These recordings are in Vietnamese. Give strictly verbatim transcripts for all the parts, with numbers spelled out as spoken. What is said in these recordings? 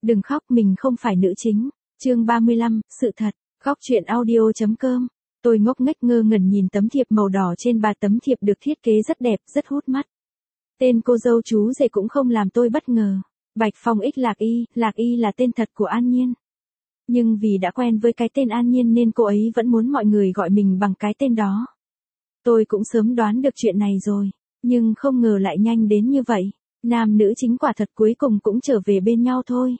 Đừng khóc, mình không phải nữ chính. Chương ba mươi lăm, sự thật. Góc truyện audio chấm com. Tôi ngốc nghếch ngơ ngẩn nhìn tấm thiệp màu đỏ trên bà. Tấm thiệp được thiết kế rất đẹp, rất hút mắt. Tên cô dâu chú rể cũng không làm tôi bất ngờ. Bạch Phong X Lạc Y, Lạc Y là tên thật của An Nhiên. Nhưng vì đã quen với cái tên An Nhiên nên cô ấy vẫn muốn mọi người gọi mình bằng cái tên đó. Tôi cũng sớm đoán được chuyện này rồi, nhưng không ngờ lại nhanh đến như vậy. Nam nữ chính quả thật cuối cùng cũng trở về bên nhau thôi.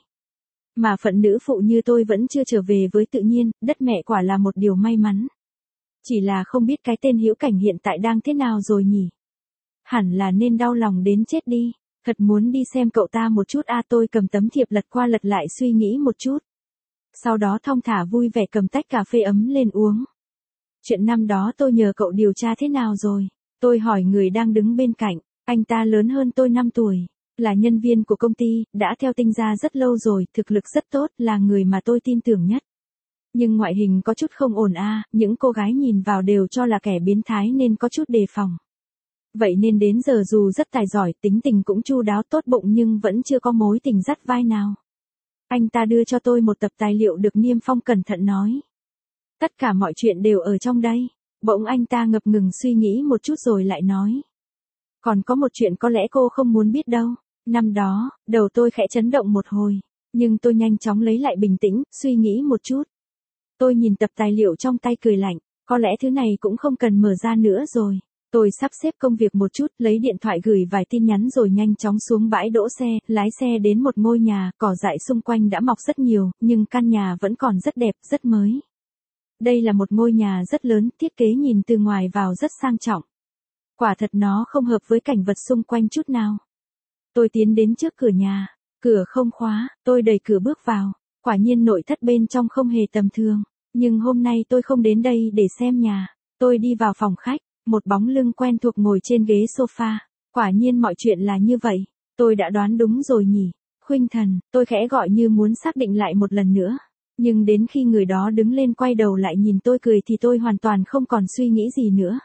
Mà phận nữ phụ như tôi vẫn chưa trở về với tự nhiên, đất mẹ quả là một điều may mắn. Chỉ là không biết cái tên Hữu Cảnh hiện tại đang thế nào rồi nhỉ? Hẳn là nên đau lòng đến chết đi. Thật muốn đi xem cậu ta một chút a. Tôi cầm tấm thiệp lật qua lật lại suy nghĩ một chút. Sau đó thong thả vui vẻ cầm tách cà phê ấm lên uống. Chuyện năm đó tôi nhờ cậu điều tra thế nào rồi? Tôi hỏi người đang đứng bên cạnh. Anh ta lớn hơn tôi năm tuổi. Là nhân viên của công ty, đã theo Tinh Gia rất lâu rồi, thực lực rất tốt, là người mà tôi tin tưởng nhất. Nhưng ngoại hình có chút không ổn a, những cô gái nhìn vào đều cho là kẻ biến thái nên có chút đề phòng. Vậy nên đến giờ dù rất tài giỏi, tính tình cũng chu đáo tốt bụng nhưng vẫn chưa có mối tình dắt vai nào. Anh ta đưa cho tôi một tập tài liệu được niêm phong cẩn thận nói. Tất cả mọi chuyện đều ở trong đây. Bỗng anh ta ngập ngừng suy nghĩ một chút rồi lại nói. Còn có một chuyện có lẽ cô không muốn biết đâu. Năm đó, đầu tôi khẽ chấn động một hồi. Nhưng tôi nhanh chóng lấy lại bình tĩnh, suy nghĩ một chút. Tôi nhìn tập tài liệu trong tay cười lạnh. Có lẽ thứ này cũng không cần mở ra nữa rồi. Tôi sắp xếp công việc một chút, lấy điện thoại gửi vài tin nhắn rồi nhanh chóng xuống bãi đỗ xe, lái xe đến một ngôi nhà, cỏ dại xung quanh đã mọc rất nhiều, nhưng căn nhà vẫn còn rất đẹp, rất mới. Đây là một ngôi nhà rất lớn, thiết kế nhìn từ ngoài vào rất sang trọng. Quả thật nó không hợp với cảnh vật xung quanh chút nào. Tôi tiến đến trước cửa nhà, cửa không khóa, tôi đẩy cửa bước vào, quả nhiên nội thất bên trong không hề tầm thường. Nhưng hôm nay tôi không đến đây để xem nhà, tôi đi vào phòng khách. Một bóng lưng quen thuộc ngồi trên ghế sofa. Quả nhiên mọi chuyện là như vậy. Tôi đã đoán đúng rồi nhỉ. Khuynh Thần, tôi khẽ gọi như muốn xác định lại một lần nữa. Nhưng đến khi người đó đứng lên quay đầu lại nhìn tôi cười thì tôi hoàn toàn không còn suy nghĩ gì nữa.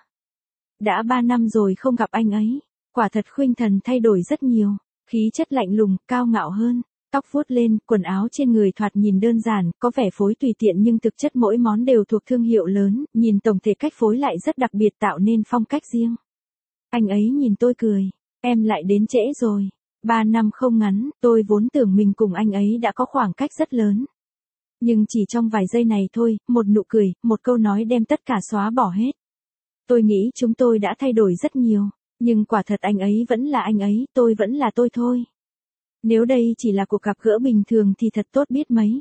Đã ba năm rồi không gặp anh ấy. Quả thật Khuynh Thần thay đổi rất nhiều. Khí chất lạnh lùng, cao ngạo hơn. Tóc vuốt lên, quần áo trên người thoạt nhìn đơn giản, có vẻ phối tùy tiện nhưng thực chất mỗi món đều thuộc thương hiệu lớn, nhìn tổng thể cách phối lại rất đặc biệt tạo nên phong cách riêng. Anh ấy nhìn tôi cười, em lại đến trễ rồi. Ba năm không ngắn, tôi vốn tưởng mình cùng anh ấy đã có khoảng cách rất lớn. Nhưng chỉ trong vài giây này thôi, một nụ cười, một câu nói đem tất cả xóa bỏ hết. Tôi nghĩ chúng tôi đã thay đổi rất nhiều, nhưng quả thật anh ấy vẫn là anh ấy, tôi vẫn là tôi thôi. Nếu đây chỉ là cuộc gặp gỡ bình thường thì thật tốt biết mấy.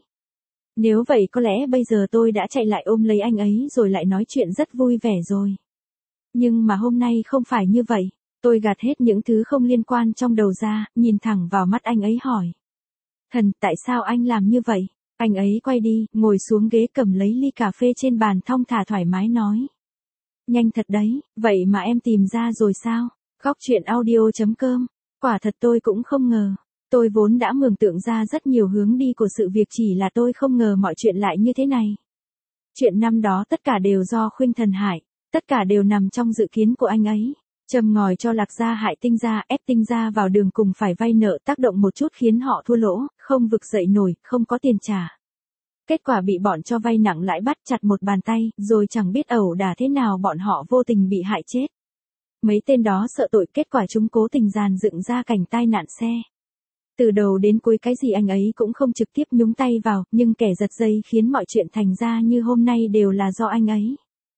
Nếu vậy có lẽ bây giờ tôi đã chạy lại ôm lấy anh ấy rồi lại nói chuyện rất vui vẻ rồi. Nhưng mà hôm nay không phải như vậy. Tôi gạt hết những thứ không liên quan trong đầu ra, nhìn thẳng vào mắt anh ấy hỏi. Thần, tại sao anh làm như vậy? Anh ấy quay đi, ngồi xuống ghế cầm lấy ly cà phê trên bàn thong thả thoải mái nói. Nhanh thật đấy, vậy mà em tìm ra rồi sao? Góc truyện audio chấm com. Quả thật tôi cũng không ngờ. Tôi vốn đã mường tượng ra rất nhiều hướng đi của sự việc chỉ là tôi không ngờ mọi chuyện lại như thế này. Chuyện năm đó tất cả đều do Khuynh Thần hại, tất cả đều nằm trong dự kiến của anh ấy. Châm ngòi cho Lạc Gia hại Tinh Gia, ép Tinh Gia vào đường cùng phải vay nợ, tác động một chút khiến họ thua lỗ, không vực dậy nổi, không có tiền trả. Kết quả bị bọn cho vay nặng lãi bắt chặt một bàn tay, rồi chẳng biết ẩu đả thế nào bọn họ vô tình bị hại chết. Mấy tên đó sợ tội, kết quả chúng cố tình dàn dựng ra cảnh tai nạn xe. Từ đầu đến cuối cái gì anh ấy cũng không trực tiếp nhúng tay vào, nhưng kẻ giật dây khiến mọi chuyện thành ra như hôm nay đều là do anh ấy.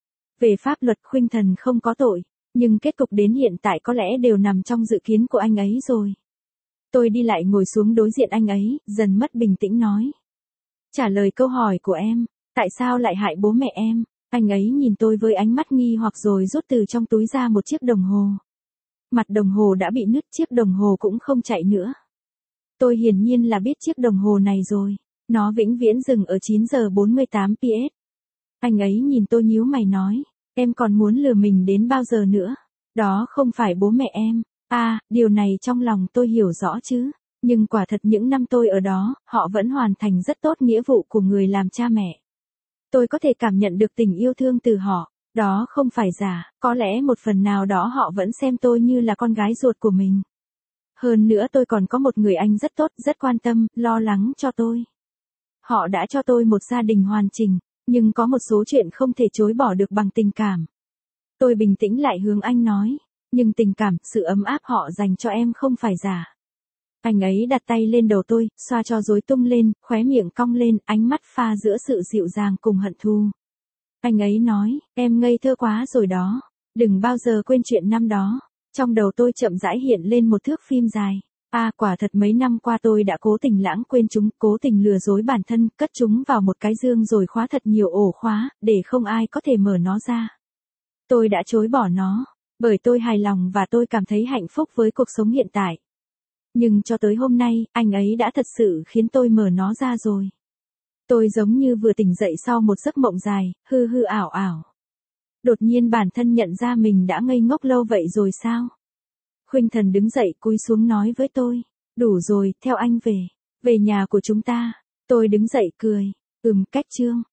Về pháp luật Khuynh Thần không có tội, nhưng kết cục đến hiện tại có lẽ đều nằm trong dự kiến của anh ấy rồi. Tôi đi lại ngồi xuống đối diện anh ấy, dần mất bình tĩnh nói. Trả lời câu hỏi của em, tại sao lại hại bố mẹ em? Anh ấy nhìn tôi với ánh mắt nghi hoặc rồi rút từ trong túi ra một chiếc đồng hồ. Mặt đồng hồ đã bị nứt, chiếc đồng hồ cũng không chạy nữa. Tôi hiển nhiên là biết chiếc đồng hồ này rồi. Nó vĩnh viễn dừng ở chín giờ bốn mươi tám pê em. Anh ấy nhìn tôi nhíu mày nói. Em còn muốn lừa mình đến bao giờ nữa? Đó không phải bố mẹ em. À, điều này trong lòng tôi hiểu rõ chứ. Nhưng quả thật những năm tôi ở đó, họ vẫn hoàn thành rất tốt nghĩa vụ của người làm cha mẹ. Tôi có thể cảm nhận được tình yêu thương từ họ. Đó không phải giả, có lẽ một phần nào đó họ vẫn xem tôi như là con gái ruột của mình. Hơn nữa tôi còn có một người anh rất tốt, rất quan tâm, lo lắng cho tôi. Họ đã cho tôi một gia đình hoàn chỉnh, nhưng có một số chuyện không thể chối bỏ được bằng tình cảm. Tôi bình tĩnh lại hướng anh nói, nhưng tình cảm, sự ấm áp họ dành cho em không phải giả. Anh ấy đặt tay lên đầu tôi, xoa cho rối tung lên, khóe miệng cong lên, ánh mắt pha giữa sự dịu dàng cùng hận thù. Anh ấy nói, em ngây thơ quá rồi đó, đừng bao giờ quên chuyện năm đó. Trong đầu tôi chậm rãi hiện lên một thước phim dài. À, quả thật mấy năm qua tôi đã cố tình lãng quên chúng, cố tình lừa dối bản thân, cất chúng vào một cái dương rồi khóa thật nhiều ổ khóa, để không ai có thể mở nó ra. Tôi đã chối bỏ nó, bởi tôi hài lòng và tôi cảm thấy hạnh phúc với cuộc sống hiện tại. Nhưng cho tới hôm nay, anh ấy đã thật sự khiến tôi mở nó ra rồi. Tôi giống như vừa tỉnh dậy sau một giấc mộng dài, hư hư ảo ảo. Đột nhiên bản thân nhận ra mình đã ngây ngốc lâu vậy rồi sao? Khuynh Thần đứng dậy cúi xuống nói với tôi, đủ rồi, theo anh về, về nhà của chúng ta. Tôi đứng dậy cười, ừm, cách chương.